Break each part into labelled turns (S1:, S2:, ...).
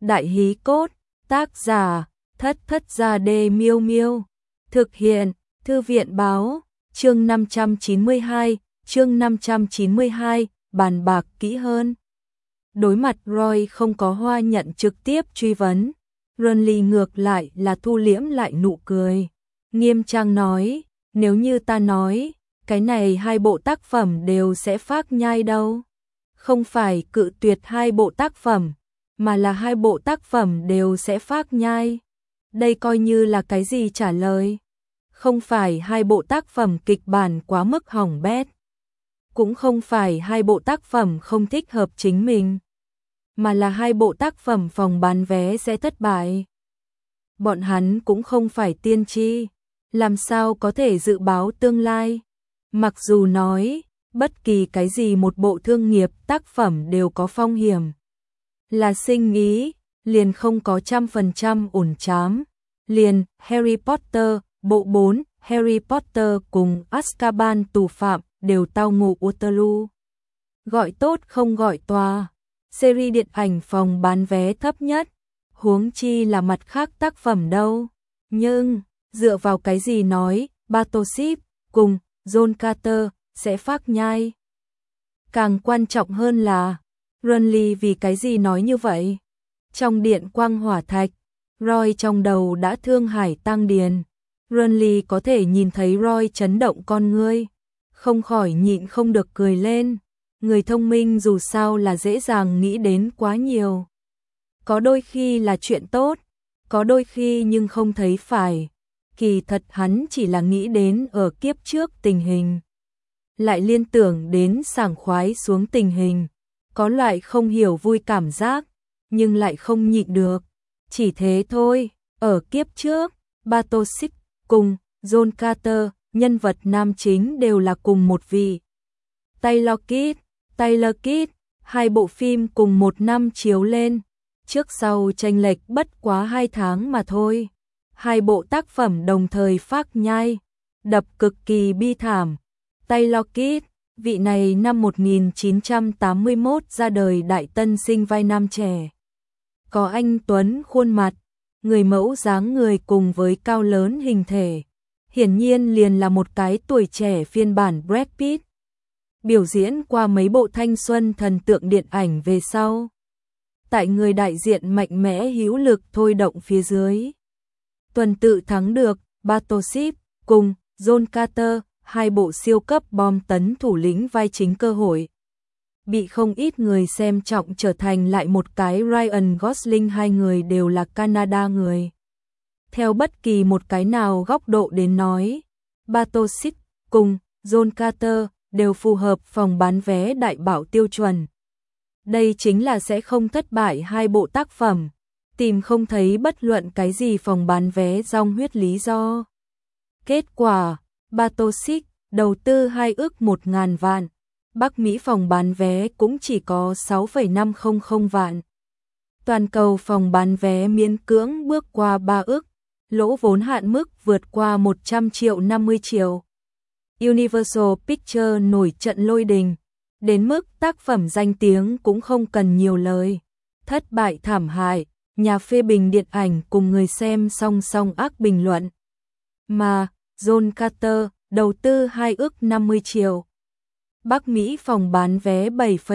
S1: Đại hí cốt, tác giả, Thất Thất Gia Đê Miêu Miêu. Thực hiện, Thư viện báo, chương 592, bàn bạc kỹ hơn. Đối mặt Roy không có Hoa Nhận trực tiếp truy vấn, Renly ngược lại là thu liễm lại nụ cười. Nghiêm trang nói, nếu như ta nói, cái này 2 bộ tác phẩm đều sẽ phác nhai đâu. Không phải cự tuyệt 2 bộ tác phẩm, mà là 2 bộ tác phẩm đều sẽ phác nhai. Đây coi như là cái gì trả lời? Không phải 2 bộ tác phẩm kịch bản quá mức hỏng bét. Cũng không phải 2 bộ tác phẩm không thích hợp chính mình, mà là 2 bộ tác phẩm phòng bán vé sẽ thất bại. Bọn hắn cũng không phải tiên tri, làm sao có thể dự báo tương lai. Mặc dù nói, bất kỳ cái gì một bộ thương nghiệp tác phẩm đều có phong hiểm. Là sinh ý, liền không có 100% ổn chám. Liền Harry Potter, bộ 4, Harry Potter cùng Azkaban tù phạm đều tao ngộ Waterloo. Gọi tốt không gọi toa. Series điện ảnh phòng bán vé thấp nhất, huống chi là mặt khác tác phẩm đâu. Nhưng, dựa vào cái gì nói, Battleship cùng John Carter sẽ phác nhai? Càng quan trọng hơn là, Renly vì cái gì nói như vậy? Trong điện quang hỏa thạch, Roy trong đầu đã thương hải tăng điền. Renly có thể nhìn thấy Roy chấn động con ngươi, không khỏi nhịn không được cười lên. Người thông minh dù sao là dễ dàng nghĩ đến quá nhiều. Có đôi khi là chuyện tốt, có đôi khi nhưng không thấy phải. Kỳ thật hắn chỉ là nghĩ đến ở kiếp trước tình hình, lại liên tưởng đến sảng khoái xuống tình hình, có loại không hiểu vui cảm giác, nhưng lại không nhịn được. Chỉ thế thôi, ở kiếp trước, Battleship cùng John Carter, nhân vật nam chính đều là cùng một vị. Taylor Kitsch, 2 bộ phim cùng một năm chiếu lên, trước sau chênh lệch bất quá 2 tháng mà thôi. 2 bộ tác phẩm đồng thời phác nhai, đập cực kỳ bi thảm. Taylor Kitsch, vị này năm 1981 ra đời đại tân sinh vai nam trẻ. Có anh tuấn khuôn mặt, người mẫu dáng người cùng với cao lớn hình thể. Hiển nhiên liền là một cái tuổi trẻ phiên bản Brad Pitt. Biểu diễn qua mấy bộ thanh xuân thần tượng điện ảnh về sau. Tại người đại diện mạnh mẽ hữu lực thôi động phía dưới, tuần tự thắng được Battleship cùng John Carter, 2 bộ siêu cấp bom tấn thủ lĩnh vai chính cơ hội. Bị không ít người xem trọng trở thành lại một cái Ryan Gosling, 2 người đều là Canada người. Theo bất kỳ một cái nào góc độ đến nói, Battleship cùng John Carter đều phù hợp phòng bán vé đại bảo tiêu chuẩn. Đây chính là sẽ không thất bại 2 bộ tác phẩm, tìm không thấy bất luận cái gì phòng bán vé dong huyết lý do. Kết quả, Battleship đầu tư 2 ức 1.000 vạn, Bắc Mỹ phòng bán vé cũng chỉ có 6,500 vạn. Toàn cầu phòng bán vé miễn cưỡng bước qua 3 ức, lỗ vốn hạn mức vượt qua 150 triệu. Universal Pictures nổi trận lôi đình, đến mức tác phẩm danh tiếng cũng không cần nhiều lời. Thất bại thảm hại, nhà phê bình điện ảnh cùng người xem song song ác bình luận. Mà, John Carter, đầu tư 2 ức 50 triệu. Bắc Mỹ phòng bán vé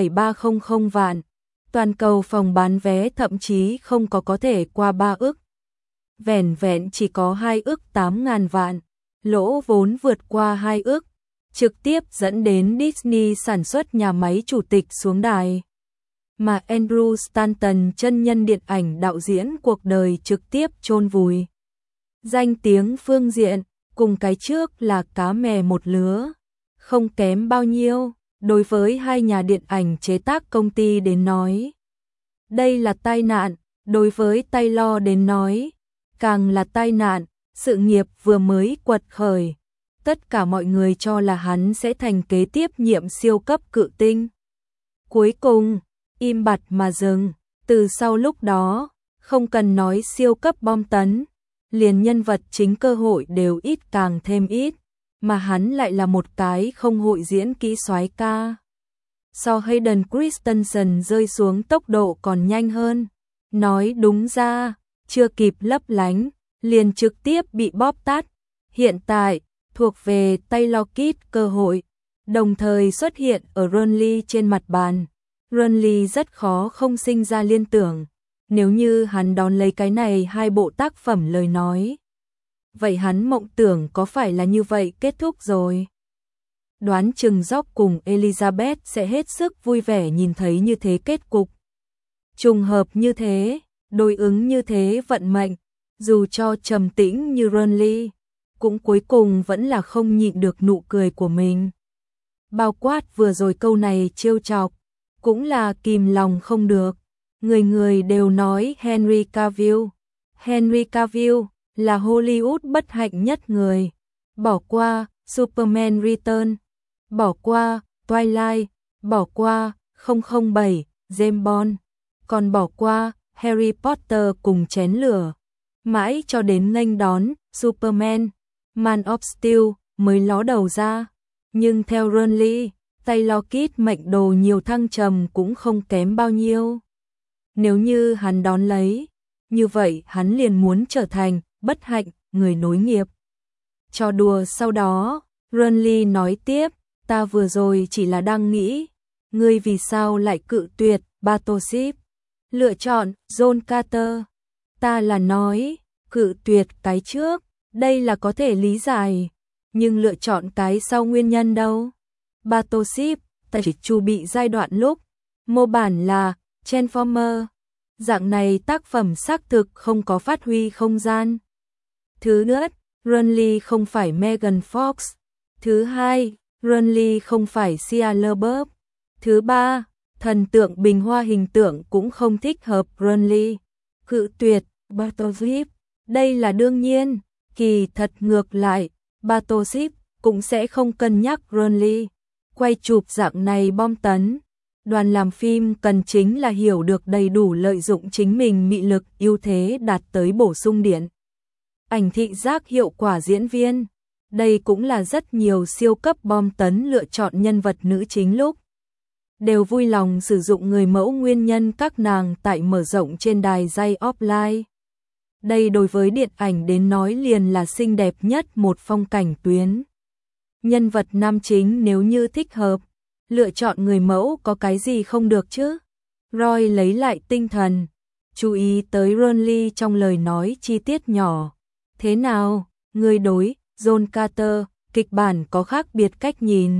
S1: 7,300 vạn. Toàn cầu phòng bán vé thậm chí không có thể qua 3 ức. Vẻn vẹn chỉ có 2 ức 8.000 vạn. Lỗ vốn vượt qua 2 ức, trực tiếp dẫn đến Disney sản xuất nhà máy chủ tịch xuống đài. Mà Andrew Stanton, chân nhân điện ảnh đạo diễn cuộc đời trực tiếp chôn vùi. Danh tiếng phương diện, cùng cái trước là cá mè một lứa, không kém bao nhiêu, đối với 2 nhà điện ảnh chế tác công ty đến nói. Đây là tai nạn, đối với Taylor đến nói, càng là tai nạn. Sự nghiệp vừa mới quật khởi, tất cả mọi người cho là hắn sẽ thành kế tiếp nhiệm siêu cấp cự tinh. Cuối cùng, im bặt mà dừng, từ sau lúc đó, không cần nói siêu cấp bom tấn, liền nhân vật chính cơ hội đều ít càng thêm ít, mà hắn lại là một cái không hội diễn kỹ soái ca. So Hayden Christensen rơi xuống tốc độ còn nhanh hơn. nói đúng ra, chưa kịp lấp lánh, liền trực tiếp bị bóp tát. Hiện tại, thuộc về Taylor Kitsch cơ hội, đồng thời xuất hiện ở Burnley trên mặt bàn. Burnley rất khó không sinh ra liên tưởng, nếu như hắn đón lấy cái này hai bộ tác phẩm lời nói. Vậy hắn mộng tưởng có phải là như vậy kết thúc rồi? Đoán chừng Jock cùng Elizabeth sẽ hết sức vui vẻ nhìn thấy như thế kết cục. Trùng hợp như thế, đối ứng như thế vận mệnh, dù cho trầm tĩnh như Burnley, cũng cuối cùng vẫn là không nhịn được nụ cười của mình. Bao quát vừa rồi câu này trêu chọc, cũng là kìm lòng không được. Người người đều nói Henry Cavill. Henry Cavill là Hollywood bất hạnh nhất người. Bỏ qua Superman Return, bỏ qua Twilight, bỏ qua 007, James Bond, còn bỏ qua Harry Potter cùng chén lửa. Mãi cho đến nghênh đón Superman, Man of Steel mới ló đầu ra. Nhưng theo Burnley, Taylor Kitsch mệnh đồ nhiều thăng trầm cũng không kém bao nhiêu. Nếu như hắn đón lấy, như vậy hắn liền muốn trở thành bất hạnh người nối nghiệp. Trò đùa sau đó, Burnley nói tiếp, ta vừa rồi chỉ là đang nghĩ, ngươi vì sao lại cự tuyệt Battleship, lựa chọn John Carter. Ta là nói, cự tuyệt cái trước, đây là có thể lý giải, nhưng lựa chọn cái sau nguyên nhân đâu. Battleship, ta chỉ chu bị giai đoạn lúc, mô bản là Transformer. Dạng này tác phẩm xác thực không có phát huy không gian. Thứ nhất, Burnley không phải Megan Fox. Thứ hai, Burnley không phải Shia LaBeouf. Thứ ba, thần tượng bình hoa hình tượng cũng không thích hợp Burnley. Cự tuyệt Battleship, đây là đương nhiên. Kỳ thật ngược lại, Battleship cũng sẽ không cân nhắc Burnley. Quay chụp dạng này bom tấn. Đoàn làm phim cần chính là hiểu được đầy đủ lợi dụng chính mình mị lực ưu thế đạt tới bổ sung điện ảnh thị giác hiệu quả diễn viên. Đây cũng là rất nhiều siêu cấp bom tấn lựa chọn nhân vật nữ chính lúc đều vui lòng sử dụng người mẫu nguyên nhân các nàng tại mở rộng trên đài dây offline. Đây đối với điện ảnh đến nói liền là xinh đẹp nhất một phong cảnh tuyến. Nhân vật nam chính nếu như thích hợp, lựa chọn người mẫu có cái gì không được chứ? Roy lấy lại tinh thần, chú ý tới Burnley trong lời nói chi tiết nhỏ. Thế nào, người đối John Carter, kịch bản có khác biệt cách nhìn?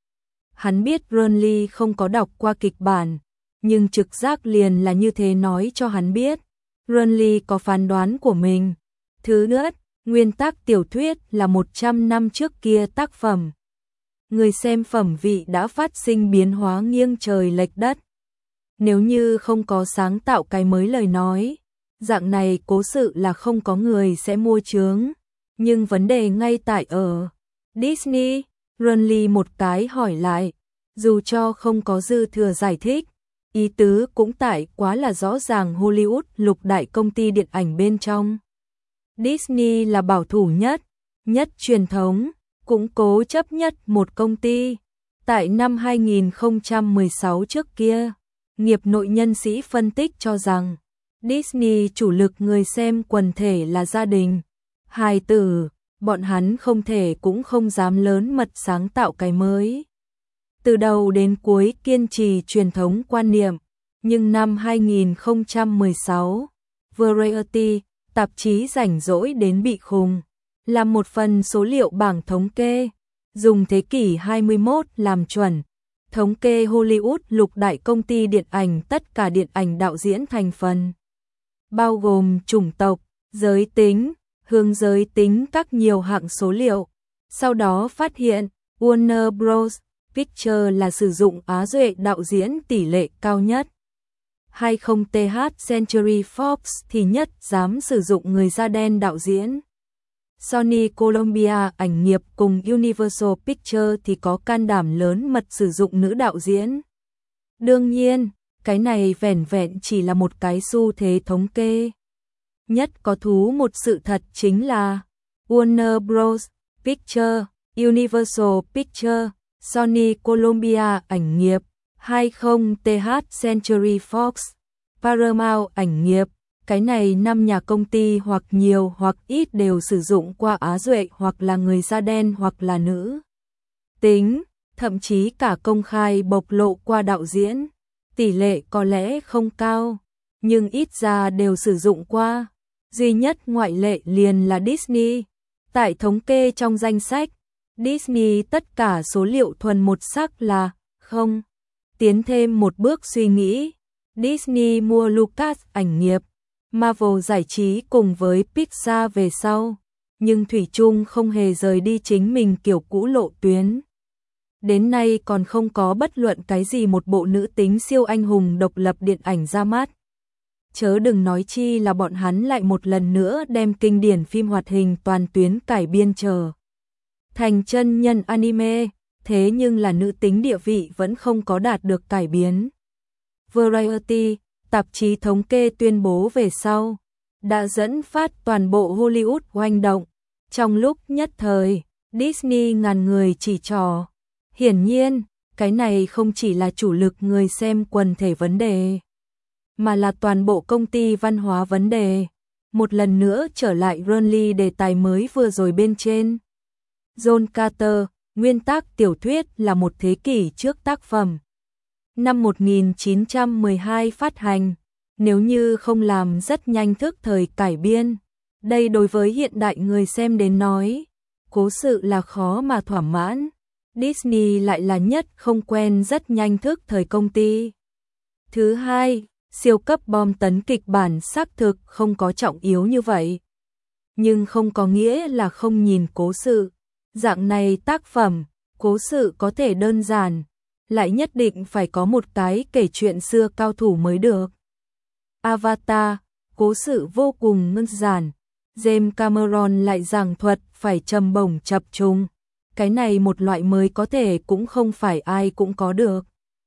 S1: Hắn biết Burnley không có đọc qua kịch bản, nhưng trực giác liền là như thế nói cho hắn biết. Burnley có phán đoán của mình. Thứ nữa, nguyên tác tiểu thuyết là 100 năm trước kia tác phẩm. Người xem phẩm vị đã phát sinh biến hóa nghiêng trời lệch đất. Nếu như không có sáng tạo cái mới lời nói, dạng này cố sự là không có người sẽ mua chướng. Nhưng vấn đề ngay tại ở Disney. Burnley một cái hỏi lại, dù cho không có dư thừa giải thích, ý tứ cũng tại quá là rõ ràng. Hollywood lục đại công ty điện ảnh bên trong, Disney là bảo thủ nhất truyền thống, cũng cố chấp nhất một công ty. Tại năm 2016 trước kia, nghiệp nội nhân sĩ phân tích cho rằng Disney chủ lực người xem quần thể là gia đình, hài tử, bọn hắn không thể cũng không dám lớn mật sáng tạo cái mới. Từ đầu đến cuối kiên trì truyền thống quan niệm, nhưng năm 2016, Variety, tạp chí rảnh rỗi đến bị khùng, làm một phần số liệu bảng thống kê, dùng thế kỷ 21 làm chuẩn, thống kê Hollywood lục đại công ty điện ảnh tất cả điện ảnh đạo diễn thành phần, bao gồm chủng tộc, giới tính, hướng giới tính các nhiều hạng số liệu. Sau đó phát hiện, Warner Bros. Pictures là sử dụng Á Duệ đạo diễn tỷ lệ cao nhất. 20th Century Fox thì nhất dám sử dụng người da đen đạo diễn. Sony Columbia ảnh nghiệp cùng Universal Pictures thì có can đảm lớn mật sử dụng nữ đạo diễn. Đương nhiên, cái này vẻn vẹn chỉ là một cái xu thế thống kê. Nhất có thú một sự thật chính là Warner Bros. Pictures, Universal Pictures, Sony Columbia ảnh nghiệp, 20th Century Fox, Paramount ảnh nghiệp, cái này 5 nhà công ty hoặc nhiều hoặc ít đều sử dụng qua Á Duệ hoặc là người da đen hoặc là nữ tính, thậm chí cả công khai bộc lộ qua đạo diễn. Tỷ lệ có lẽ không cao, nhưng ít ra đều sử dụng qua. Duy nhất ngoại lệ liền là Disney. Tại thống kê trong danh sách, Disney tất cả số liệu thuần một sắc là không. Tiến thêm một bước suy nghĩ, Disney mua Lucas ảnh nghiệp, Marvel giải trí cùng với Pixar về sau, nhưng thủy chung không hề rời đi chính mình kiểu cũ lộ tuyến. Đến nay còn không có bất luận cái gì một bộ nữ tính siêu anh hùng độc lập điện ảnh ra mắt. Chớ đừng nói chi là bọn hắn lại một lần nữa đem kinh điển phim hoạt hình toàn tuyến cải biên trở thành chân nhân anime, thế nhưng là nữ tính địa vị vẫn không có đạt được cải biến. Variety, tạp chí thống kê tuyên bố về sau, đã dẫn phát toàn bộ Hollywood hoành động. Trong lúc nhất thời, Disney ngàn người chỉ trỏ. Hiển nhiên, cái này không chỉ là chủ lực người xem quần thể vấn đề, mà là toàn bộ công ty văn hóa vấn đề. Một lần nữa trở lại Runly đề tài mới vừa rồi bên trên. John Carter, nguyên tác tiểu thuyết là một thế kỷ trước tác phẩm. Năm 1912 phát hành, nếu như không làm rất nhanh thức thời cải biên, đây đối với hiện đại người xem đến nói, cố sự là khó mà thỏa mãn. Disney lại là nhất không quen rất nhanh thức thời công ty. Thứ hai, siêu cấp bom tấn kịch bản xác thực không có trọng yếu như vậy. Nhưng không có nghĩa là không nhìn cố sự. Dạng này tác phẩm, cố sự có thể đơn giản, lại nhất định phải có một cái kể chuyện xưa cao thủ mới được. Avatar, cố sự vô cùng đơn giản. James Cameron lại giảng thuật phải trầm bổng chập trùng. Cái này một loại mới có thể cũng không phải ai cũng có được.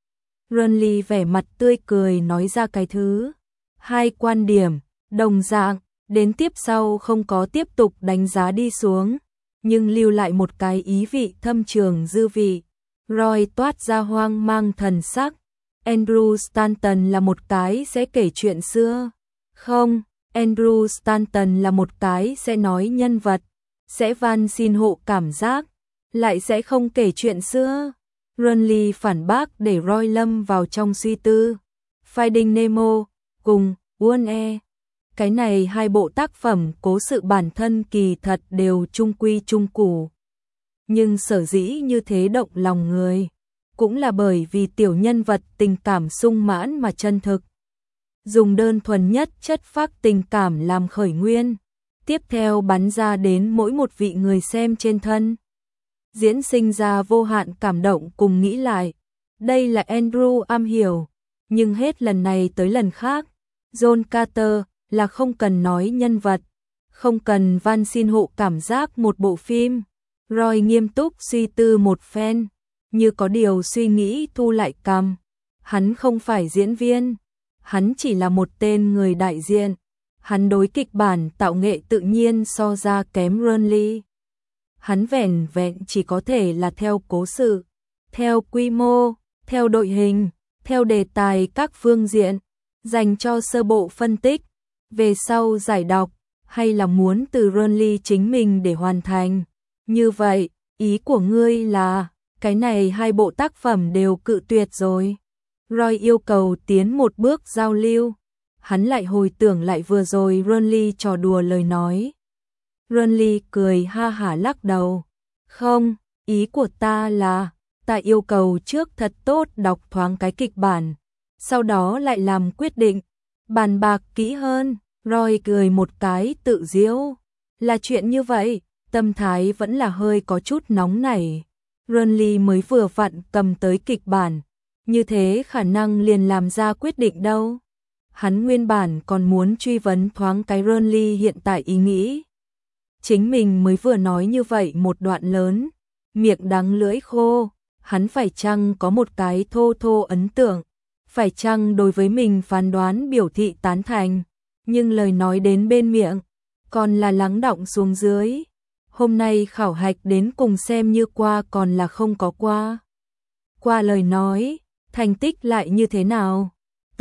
S1: Runly vẻ mặt tươi cười nói ra cái thứ. Hai quan điểm, đồng dạng, đến tiếp sau không có tiếp tục đánh giá đi xuống, nhưng lưu lại một cái ý vị thâm trường dư vị. Roy toát ra hoang mang thần sắc. Andrew Stanton là một cái sẽ kể chuyện xưa. Không, Andrew Stanton là một cái sẽ nói nhân vật, sẽ van xin hộ cảm giác, lại sẽ không kể chuyện xưa. Runly phản bác để Roy lâm vào trong suy tư. Finding Nemo cùng Wall-E, cái này hai bộ tác phẩm cố sự bản thân kỳ thật đều trung quy trung củ. Nhưng sở dĩ như thế động lòng người, cũng là bởi vì tiểu nhân vật tình cảm sung mãn mà chân thực. Dùng đơn thuần nhất chất phác tình cảm làm khởi nguyên, tiếp theo bắn ra đến mỗi một vị người xem trên thân. Diễn sinh ra vô hạn cảm động cùng nghĩ lại. Đây là Andrew am hiểu, nhưng hết lần này tới lần khác, John Carter là không cần nói nhân vật, không cần van xin hộ cảm giác một bộ phim. Roy nghiêm túc suy tư một phen, như có điều suy nghĩ thu lại cằm. Hắn không phải diễn viên, hắn chỉ là một tên người đại diện. Hắn đối kịch bản tạo nghệ tự nhiên so ra kém Runly. Hắn vẻn vẹn chỉ có thể là theo cố sự, theo quy mô, theo đội hình, theo đề tài các phương diện, dành cho sơ bộ phân tích, về sau giải đọc, hay là muốn từ Runly chính mình để hoàn thành. Như vậy, ý của ngươi là, cái này hai bộ tác phẩm đều cự tuyệt rồi. Roy yêu cầu tiến một bước giao lưu. Hắn lại hồi tưởng lại vừa rồi Runly trò đùa lời nói. Runly cười ha hả lắc đầu. Không, ý của ta là, ta yêu cầu trước thật tốt đọc thoáng cái kịch bản, sau đó lại làm quyết định, bàn bạc kỹ hơn. Roy cười một cái tự giễu. Là chuyện như vậy, tâm thái vẫn là hơi có chút nóng nảy. Runly mới vừa vặn cầm tới kịch bản, như thế khả năng liền làm ra quyết định đâu. Hắn nguyên bản còn muốn truy vấn thoáng cái Runly hiện tại ý nghĩ. Chính mình mới vừa nói như vậy một đoạn lớn, miệng đắng lưỡi khô, hắn phải chăng có một cái thô thô ấn tượng, phải chăng đối với mình phán đoán biểu thị tán thành, nhưng lời nói đến bên miệng, còn là lắng đọng xuống dưới. Hôm nay khảo hạch đến cùng xem như qua còn là không có qua. Qua lời nói, thành tích lại như thế nào?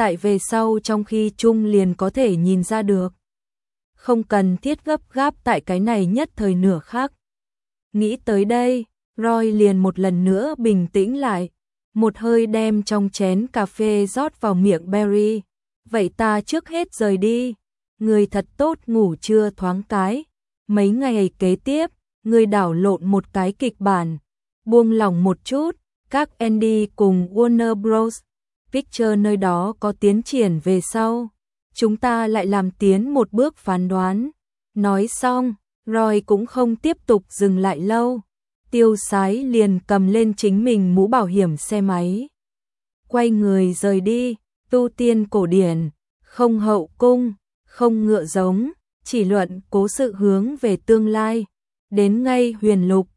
S1: tại về sau trong khi chung liền có thể nhìn ra được. Không cần thiết gấp gáp tại cái này nhất thời nửa khắc. Nghĩ tới đây, Roy liền một lần nữa bình tĩnh lại, một hơi đem trong chén cà phê rót vào miệng Barry. Vậy ta trước hết rời đi, người thật tốt ngủ trưa thoáng cái. Mấy ngày kế tiếp, người đảo lộn một cái kịch bản, buông lỏng một chút, các Andy cùng Warner Bros. Picture nơi đó có tiến triển về sau. Chúng ta lại làm tiến một bước phán đoán. Nói xong, Roy cũng không tiếp tục dừng lại lâu. Tiêu Sái liền cầm lên chính mình mũ bảo hiểm xe máy. Quay người rời đi, tu tiên cổ điển, không hậu cung, không ngựa giống, chỉ luận cố sự hướng về tương lai. Đến ngay huyền lục,